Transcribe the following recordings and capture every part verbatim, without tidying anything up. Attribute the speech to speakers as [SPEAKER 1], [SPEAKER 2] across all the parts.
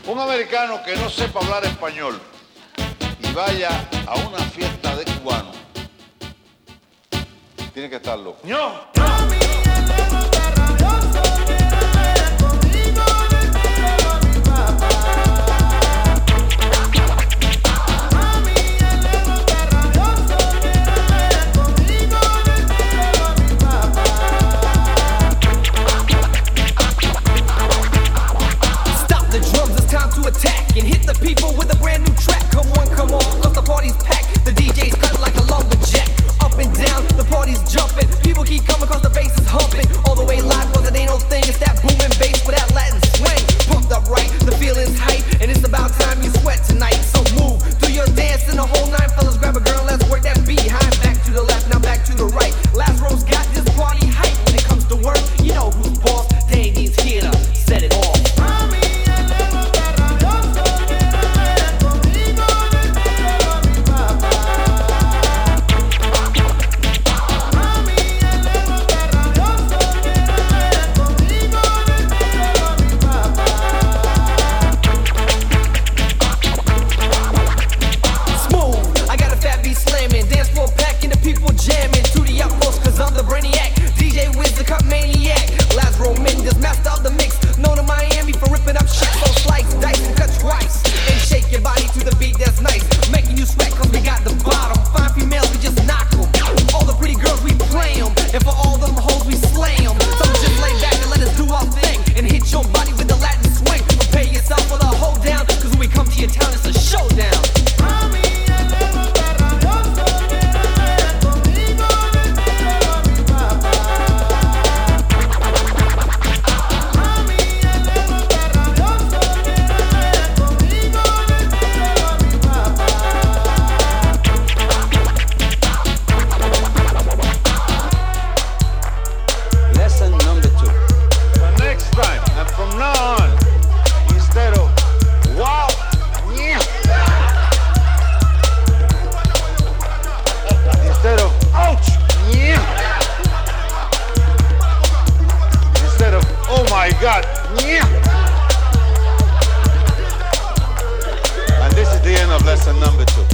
[SPEAKER 1] Un americano que no sepa hablar español y vaya a una fiesta de cubanos, tiene que estar loco.
[SPEAKER 2] ¡No!
[SPEAKER 3] Attack and hit the people with a brand new track. Come on, come on, cause the party's packed. The D J's cut like a lumberjack. Up and down, the party's jumping. People keep coming cause the bass is humping. All the way live cause it ain't no thing. It's that booming bass with that Latin swing. Pumped up right, the feeling's hype. And it's about time you sweat tonight. So move, do your dance in the whole nine. Fellas, grab a girl, let's work that behind. Back to the left, now back to the right. Last row's got this party hype. When it comes to work, you know who's boss. Danny's here to set it off.
[SPEAKER 1] God. And this is the end of lesson number two.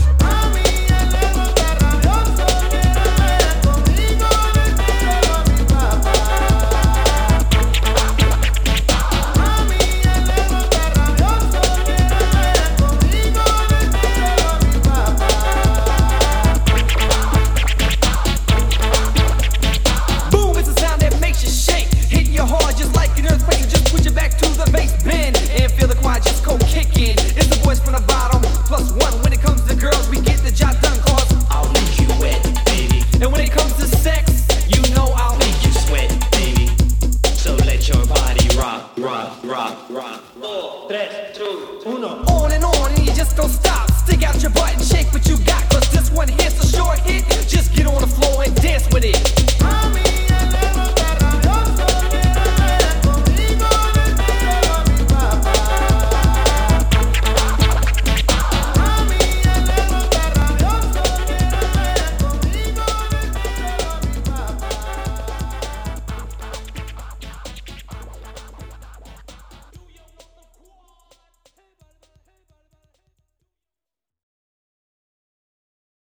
[SPEAKER 2] Rock, rock, rock. Dos, tres, two, uno. On and on.